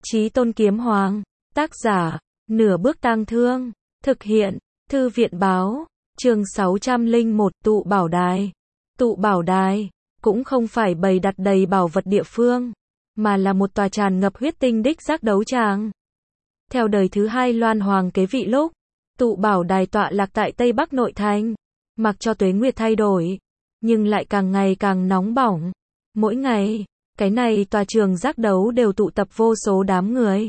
Chí Tôn Kiếm Hoàng. Tác giả, Nửa Bước Tang Thương. Thực hiện, Thư viện báo. Chương 601 Tụ Bảo Đài. Tụ Bảo Đài cũng không phải bày đặt đầy bảo vật địa phương, mà là một tòa tràn ngập huyết tinh đích giác đấu tràng. Theo đời thứ hai Loan Hoàng kế vị lúc, Tụ Bảo Đài tọa lạc tại Tây Bắc nội thành, mặc cho tuế nguyệt thay đổi, nhưng lại càng ngày càng nóng bỏng. Mỗi ngày, cái này tòa trường giác đấu đều tụ tập vô số đám người.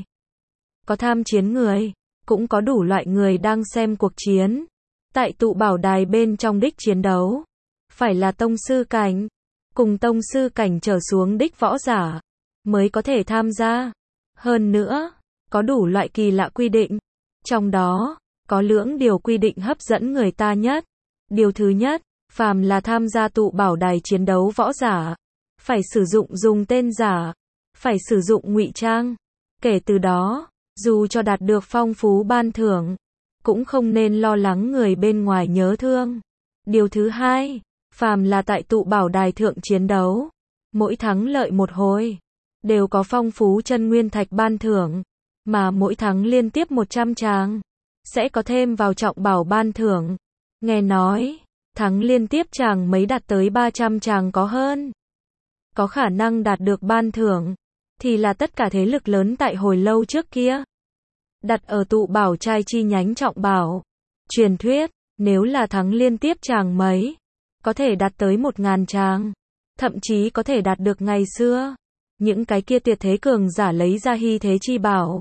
Có tham chiến người, cũng có đủ loại người đang xem cuộc chiến. Tại Tụ Bảo Đài bên trong đích chiến đấu, phải là tông sư cảnh, cùng tông sư cảnh trở xuống đích võ giả, mới có thể tham gia. Hơn nữa, có đủ loại kỳ lạ quy định. Trong đó, có lưỡng điều quy định hấp dẫn người ta nhất. Điều thứ nhất, phàm là tham gia Tụ Bảo Đài chiến đấu võ giả, phải sử dụng dùng tên giả, phải sử dụng ngụy trang. Kể từ đó, dù cho đạt được phong phú ban thưởng, cũng không nên lo lắng người bên ngoài nhớ thương. Điều thứ hai, phàm là tại Tụ Bảo Đài thượng chiến đấu, mỗi thắng lợi một hồi, đều có phong phú chân nguyên thạch ban thưởng, mà mỗi thắng liên tiếp 100 tràng, sẽ có thêm vào trọng bảo ban thưởng. Nghe nói, thắng liên tiếp tràng mấy đạt tới 300 tràng có hơn. Có khả năng đạt được ban thưởng, thì là tất cả thế lực lớn tại hồi lâu trước kia. Đặt ở Tụ Bảo trai chi nhánh trọng bảo. Truyền thuyết, nếu là thắng liên tiếp tràng mấy, có thể đạt tới 1000 tràng. Thậm chí có thể đạt được ngày xưa. Những cái kia tuyệt thế cường giả lấy ra hy thế chi bảo.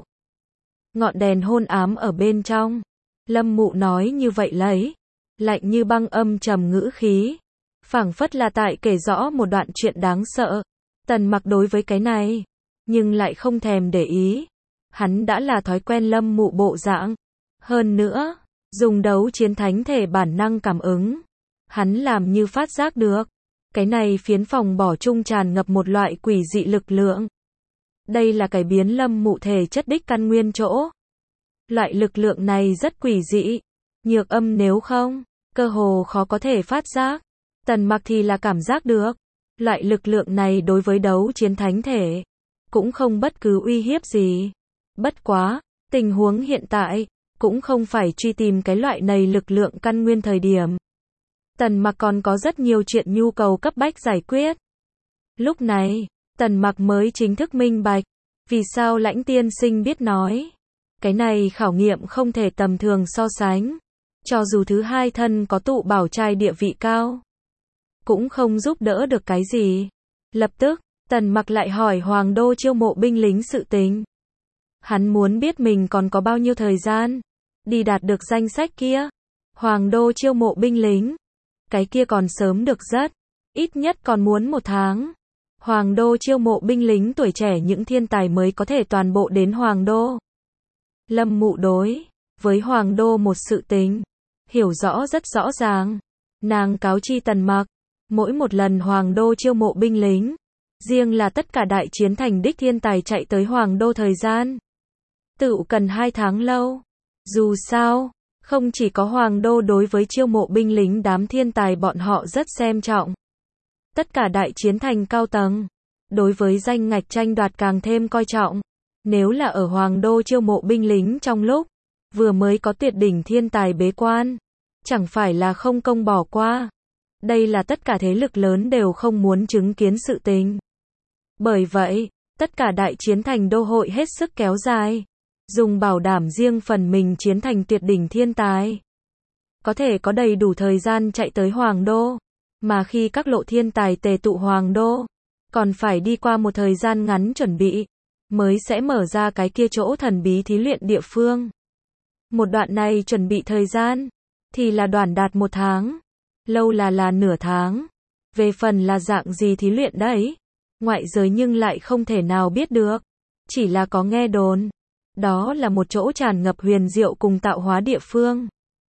Ngọn đèn hôn ám ở bên trong. Lâm Mụ nói như vậy lấy. Lạnh như băng âm trầm ngữ khí. Phảng phất là tại kể rõ một đoạn chuyện đáng sợ. Tần Mặc đối với cái này, nhưng lại không thèm để ý. Hắn đã là thói quen Lâm Mụ bộ dạng. Hơn nữa, dùng đấu chiến thánh thể bản năng cảm ứng. Hắn làm như phát giác được. Cái này phiến phòng bỏ chung tràn ngập một loại quỷ dị lực lượng. Đây là cải biến Lâm Mụ thể chất đích căn nguyên chỗ. Loại lực lượng này rất quỷ dị. Nhược âm nếu không, cơ hồ khó có thể phát giác. Tần Mặc thì là cảm giác được. Loại lực lượng này đối với đấu chiến thánh thể, cũng không bất cứ uy hiếp gì. Bất quá, tình huống hiện tại, cũng không phải truy tìm cái loại này lực lượng căn nguyên thời điểm. Tần Mặc còn có rất nhiều chuyện nhu cầu cấp bách giải quyết. Lúc này, Tần Mặc mới chính thức minh bạch, vì sao Lãnh tiên sinh biết nói. Cái này khảo nghiệm không thể tầm thường so sánh. Cho dù thứ hai thân có Tụ Bảo trai địa vị cao, cũng không giúp đỡ được cái gì. Lập tức, Tần Mặc lại hỏi Hoàng đô chiêu mộ binh lính sự tình. Hắn muốn biết mình còn có bao nhiêu thời gian đi đạt được danh sách kia. Hoàng đô chiêu mộ binh lính, cái kia còn sớm được rất, ít nhất còn muốn 1 tháng. Hoàng đô chiêu mộ binh lính tuổi trẻ những thiên tài mới có thể toàn bộ đến Hoàng đô. Lâm Mụ đối với Hoàng đô một sự tình, hiểu rõ rất rõ ràng. Nàng cáo chi Tần Mặc, mỗi một lần Hoàng đô chiêu mộ binh lính, riêng là tất cả đại chiến thành đích thiên tài chạy tới Hoàng đô thời gian, tự cần 2 tháng lâu. Dù sao, không chỉ có Hoàng đô đối với chiêu mộ binh lính đám thiên tài bọn họ rất xem trọng. Tất cả đại chiến thành cao tầng, đối với danh ngạch tranh đoạt càng thêm coi trọng. Nếu là ở Hoàng đô chiêu mộ binh lính trong lúc, vừa mới có tuyệt đỉnh thiên tài bế quan, chẳng phải là không công bỏ qua. Đây là tất cả thế lực lớn đều không muốn chứng kiến sự tình. Bởi vậy, tất cả đại chiến thành đô hội hết sức kéo dài, dùng bảo đảm riêng phần mình chiến thành tuyệt đỉnh thiên tài, có thể có đầy đủ thời gian chạy tới Hoàng đô. Mà khi các lộ thiên tài tề tụ Hoàng đô, còn phải đi qua một thời gian ngắn chuẩn bị, mới sẽ mở ra cái kia chỗ thần bí thí luyện địa phương. Một đoạn này chuẩn bị thời gian, thì là đoản đạt 1 tháng, lâu là nửa tháng. Về phần là dạng gì thí luyện đấy, ngoại giới nhưng lại không thể nào biết được. Chỉ là có nghe đồn, đó là một chỗ tràn ngập huyền diệu cùng tạo hóa địa phương.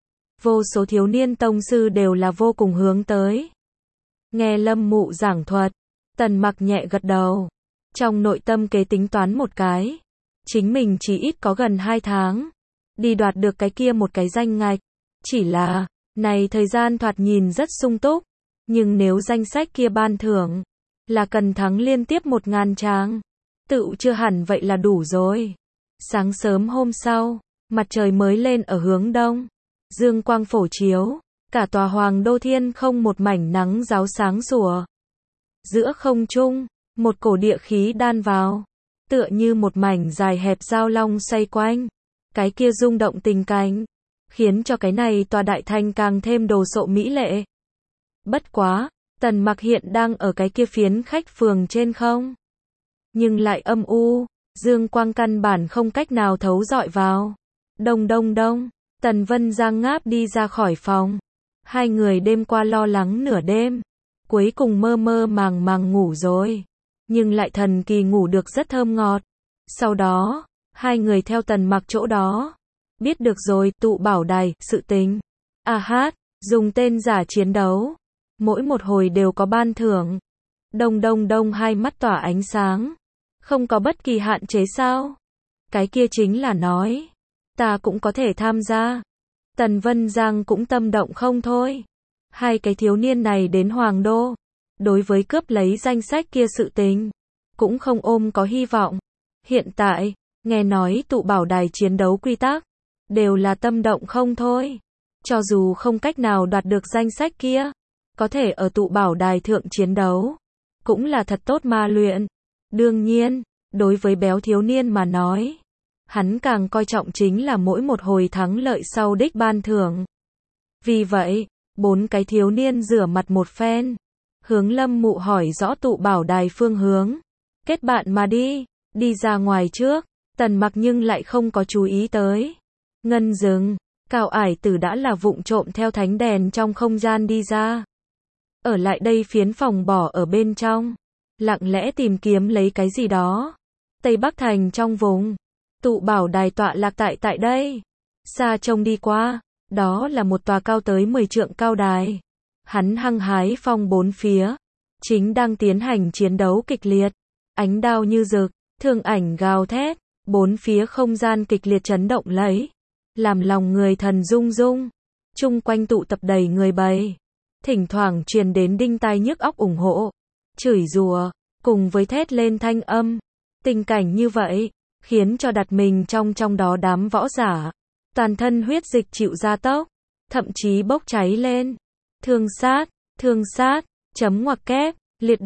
Vô số thiếu niên tông sư đều là vô cùng hướng tới. Nghe Lâm Mụ giảng thuật, Tần Mặc nhẹ gật đầu. Trong nội tâm kế tính toán một cái, chính mình chỉ ít có gần 2 tháng, đi đoạt được cái kia một cái danh ngạch. Chỉ là, này thời gian thoạt nhìn rất sung túc, nhưng nếu danh sách kia ban thưởng, là cần thắng liên tiếp 1000 tràng. Tựu chưa hẳn vậy là đủ rồi. Sáng sớm hôm sau, mặt trời mới lên ở hướng đông. Dương quang phổ chiếu, cả tòa Hoàng Đô Thiên không một mảnh nắng ráo sáng sủa. Giữa không trung, một cổ địa khí đan vào, tựa như một mảnh dài hẹp giao long xoay quanh. Cái kia rung động tình cảnh, khiến cho cái này tòa đại thành càng thêm đồ sộ mỹ lệ. Bất quá, Tần Mặc hiện đang ở cái kia phiến khách phường trên không. Nhưng lại âm u, dương quang căn bản không cách nào thấu dọi vào. Đông đông đông, Tần Vân Giang ngáp đi ra khỏi phòng. Hai người đêm qua lo lắng nửa đêm, cuối cùng mơ mơ màng màng ngủ rồi. Nhưng lại thần kỳ ngủ được rất thơm ngọt. Sau đó, hai người theo Tần Mặc chỗ đó, biết được rồi tụ bảo đài, sự tình. Dùng tên giả chiến đấu. Mỗi một hồi đều có ban thưởng. Đông đông đông hai mắt tỏa ánh sáng. Không có bất kỳ hạn chế sao? Cái kia chính là nói, ta cũng có thể tham gia. Tần Vân Giang cũng tâm động không thôi. Hai cái thiếu niên này đến Hoàng Đô, đối với cướp lấy danh sách kia sự tình, cũng không ôm có hy vọng. Hiện tại, nghe nói tụ bảo đài chiến đấu quy tắc, đều là tâm động không thôi. Cho dù không cách nào đoạt được danh sách kia, có thể ở tụ bảo đài thượng chiến đấu, cũng là thật tốt ma luyện. Đương nhiên, đối với béo thiếu niên mà nói, hắn càng coi trọng chính là mỗi một hồi thắng lợi sau đích ban thưởng. Vì vậy, bốn cái thiếu niên rửa mặt một phen, hướng Lâm Mụ hỏi rõ tụ bảo đài phương hướng. Kết bạn mà đi ra ngoài trước. Tần Mặc nhưng lại không có chú ý tới. Ngân Dừng, Cao Ải Tử đã là vụng trộm theo thánh đèn trong không gian đi ra. Ở lại đây phiến phòng bỏ ở bên trong, lặng lẽ tìm kiếm lấy cái gì đó. Tây Bắc Thành trong vùng, tụ bảo đài tọa lạc tại đây. Xa trông đi qua, đó là một tòa cao tới 10 trượng cao đài. Hắn hăng hái phong bốn phía, chính đang tiến hành chiến đấu kịch liệt. Ánh đao như rực, thương ảnh gào thét, bốn phía không gian kịch liệt chấn động lấy, làm lòng người thần rung rung. Chung quanh tụ tập đầy người bầy, thỉnh thoảng truyền đến đinh tai nhức óc ủng hộ, chửi rủa, cùng với thét lên thanh âm. Tình cảnh như vậy, khiến cho đặt mình trong đó đám võ giả, toàn thân huyết dịch chịu gia tốc, thậm chí bốc cháy lên. Thương sát, chấm ngoặc kép, liệt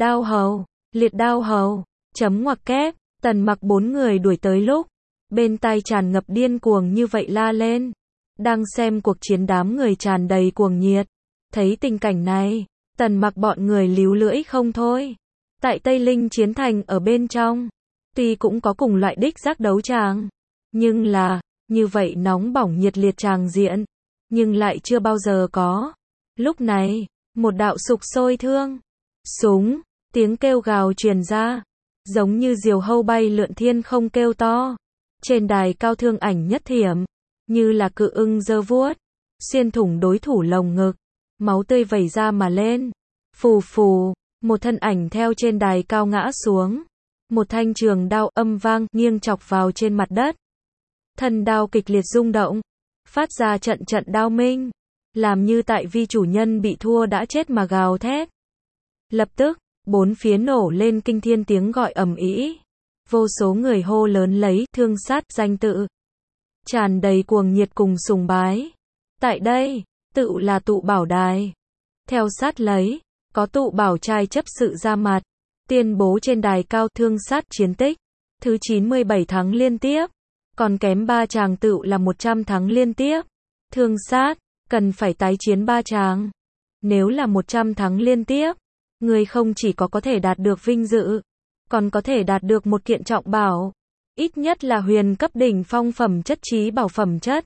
đao hầu, chấm ngoặc kép. Tần Mặc bốn người đuổi tới lúc, bên tai tràn ngập điên cuồng như vậy la lên. Đang xem cuộc chiến đám người tràn đầy cuồng nhiệt. Thấy tình cảnh này, Tần Mặc bọn người líu lưỡi không thôi. Tại Tây Linh chiến thành ở bên trong, tuy cũng có cùng loại đích giác đấu tràng, nhưng là, như vậy nóng bỏng nhiệt liệt tràng diện, nhưng lại chưa bao giờ có. Lúc này, một đạo sục sôi thương, súng, tiếng kêu gào truyền ra, giống như diều hâu bay lượn thiên không kêu to. Trên đài cao thương ảnh nhất thiểm, như là cự ưng giơ vuốt, xuyên thủng đối thủ lồng ngực, máu tươi vẩy ra mà lên. Phù phù, một thân ảnh theo trên đài cao ngã xuống. Một thanh trường đao âm vang nghiêng chọc vào trên mặt đất. Thân đao kịch liệt rung động, phát ra trận trận đao minh, làm như tại vi chủ nhân bị thua đã chết mà gào thét. Lập tức, bốn phía nổ lên kinh thiên tiếng gọi ầm ĩ. Vô số người hô lớn lấy thương sát danh tự, tràn đầy cuồng nhiệt cùng sùng bái. Tại đây, tự là tụ bảo đài. Theo sát lấy, có tụ bảo trai chấp sự ra mặt, tuyên bố trên đài cao thương sát chiến tích, thứ 97 thắng liên tiếp, còn kém 3 tràng tựu là 100 thắng liên tiếp. Thương sát, cần phải tái chiến 3 tràng. Nếu là 100 thắng liên tiếp, người không chỉ có thể đạt được vinh dự, còn có thể đạt được một kiện trọng bảo, ít nhất là huyền cấp đỉnh phong phẩm chất trí bảo phẩm chất.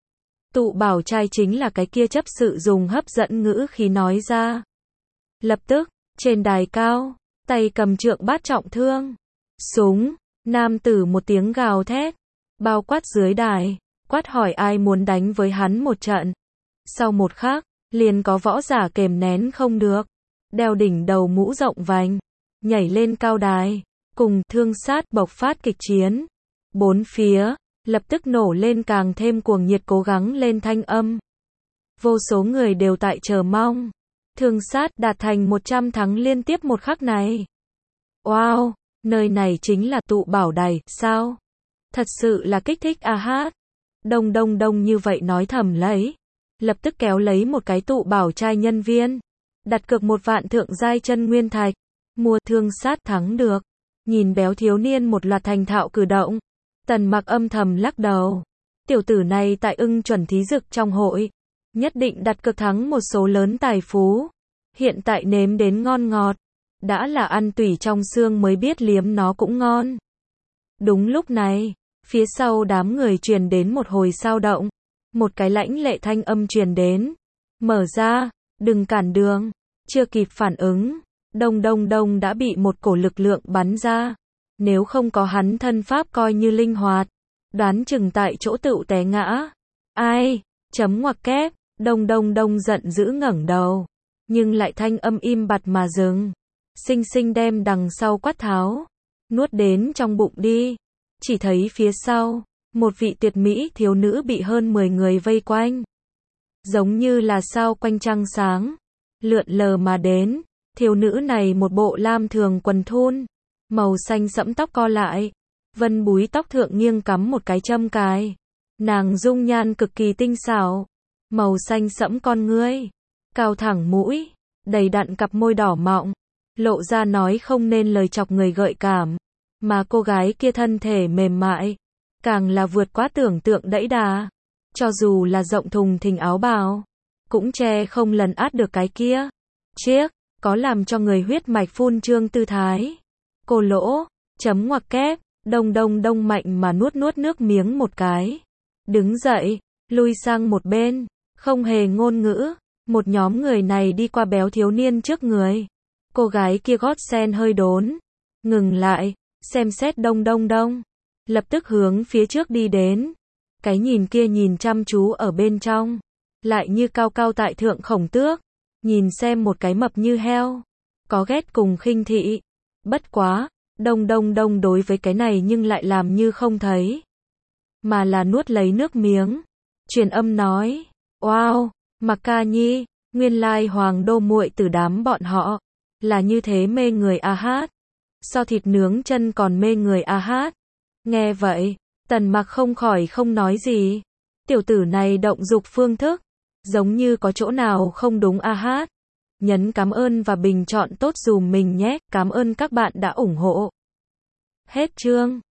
Tụ bảo trai chính là cái kia chấp sự dùng hấp dẫn ngữ khí nói ra. Lập tức, trên đài cao, tay cầm trượng bát trọng thương, súng, nam tử một tiếng gào thét, bao quát dưới đài, quát hỏi ai muốn đánh với hắn một trận. Sau một khắc, liền có võ giả kềm nén không được, đeo đỉnh đầu mũ rộng vành, nhảy lên cao đài, cùng thương sát bộc phát kịch chiến. Bốn phía, lập tức nổ lên càng thêm cuồng nhiệt cố gắng lên thanh âm. Vô số người đều tại chờ mong thương sát đạt thành 100 thắng liên tiếp một khắc này. Wow, Nơi này chính là tụ bảo đài, sao? Thật sự là kích thích a hát. Đông đông đông như vậy nói thầm lấy. Lập tức kéo lấy một cái tụ bảo trai nhân viên. Đặt cược 1 vạn thượng giai chân nguyên thạch. Mua thương sát thắng được. Nhìn béo thiếu niên một loạt thành thạo cử động. Tần Mặc âm thầm lắc đầu. Tiểu tử này tại ưng chuẩn thí dực trong hội. Nhất định đặt cược thắng một số lớn tài phú. Hiện tại nếm đến ngon ngọt. Đã là ăn tủy trong xương mới biết liếm nó cũng ngon. Đúng lúc này, phía sau đám người truyền đến một hồi sao động. Một cái lãnh lệ thanh âm truyền đến. Mở ra, đừng cản đường. Chưa kịp phản ứng. Đông đông đông đã bị một cổ lực lượng bắn ra. Nếu không có hắn thân pháp coi như linh hoạt. Đoán chừng tại chỗ tựu té ngã. Ai? Chấm ngoặc kép. Đông đông đông giận dữ ngẩng đầu. Nhưng lại thanh âm im bặt mà dừng. Xinh xinh đem đằng sau quát tháo. Nuốt đến trong bụng đi. Chỉ thấy phía sau. Một vị tuyệt mỹ thiếu nữ bị hơn 10 người vây quanh. Giống như là sao quanh trăng sáng. Lượn lờ mà đến. Thiếu nữ này một bộ lam thường quần thun. Màu xanh sẫm tóc co lại. Vân búi tóc thượng nghiêng cắm một cái châm cài. Nàng dung nhan cực kỳ tinh xảo. Màu xanh sẫm con ngươi. Cao thẳng mũi. Đầy đặn cặp môi đỏ mọng. Lộ ra nói không nên lời chọc người gợi cảm. Mà cô gái kia thân thể mềm mại. Càng là vượt quá tưởng tượng đẫy đà. Cho dù là rộng thùng thình áo bào. Cũng che không lần át được cái kia. Chiếc. Có làm cho người huyết mạch phun trương tư thái. Cô lỗ. Chấm ngoặc kép. Đông đông đông mạnh mà nuốt nước miếng một cái. Đứng dậy. Lui sang một bên. Không hề ngôn ngữ. Một nhóm người này đi qua béo thiếu niên trước người. Cô gái kia gót sen hơi đốn. Ngừng lại. Xem xét đông đông đông. Lập tức hướng phía trước đi đến. Cái nhìn kia nhìn chăm chú ở bên trong. Lại như cao cao tại thượng khổng tước. Nhìn xem một cái mập như heo. Có ghét cùng khinh thị. Bất quá. Đông đông đông đối với cái này nhưng lại làm như không thấy. Mà là nuốt lấy nước miếng. Truyền âm nói. Wow. Mặc ca nhi. Nguyên lai hoàng đô muội từ đám bọn họ. Là như thế mê người a hát. So thịt nướng chân còn mê người a hát. Nghe vậy. Tần Mặc không khỏi không nói gì. Tiểu tử này động dục phương thức. Giống như có chỗ nào không đúng a hát. Nhấn cảm ơn và bình chọn tốt dùm mình nhé. Cảm ơn các bạn đã ủng hộ. Hết chương.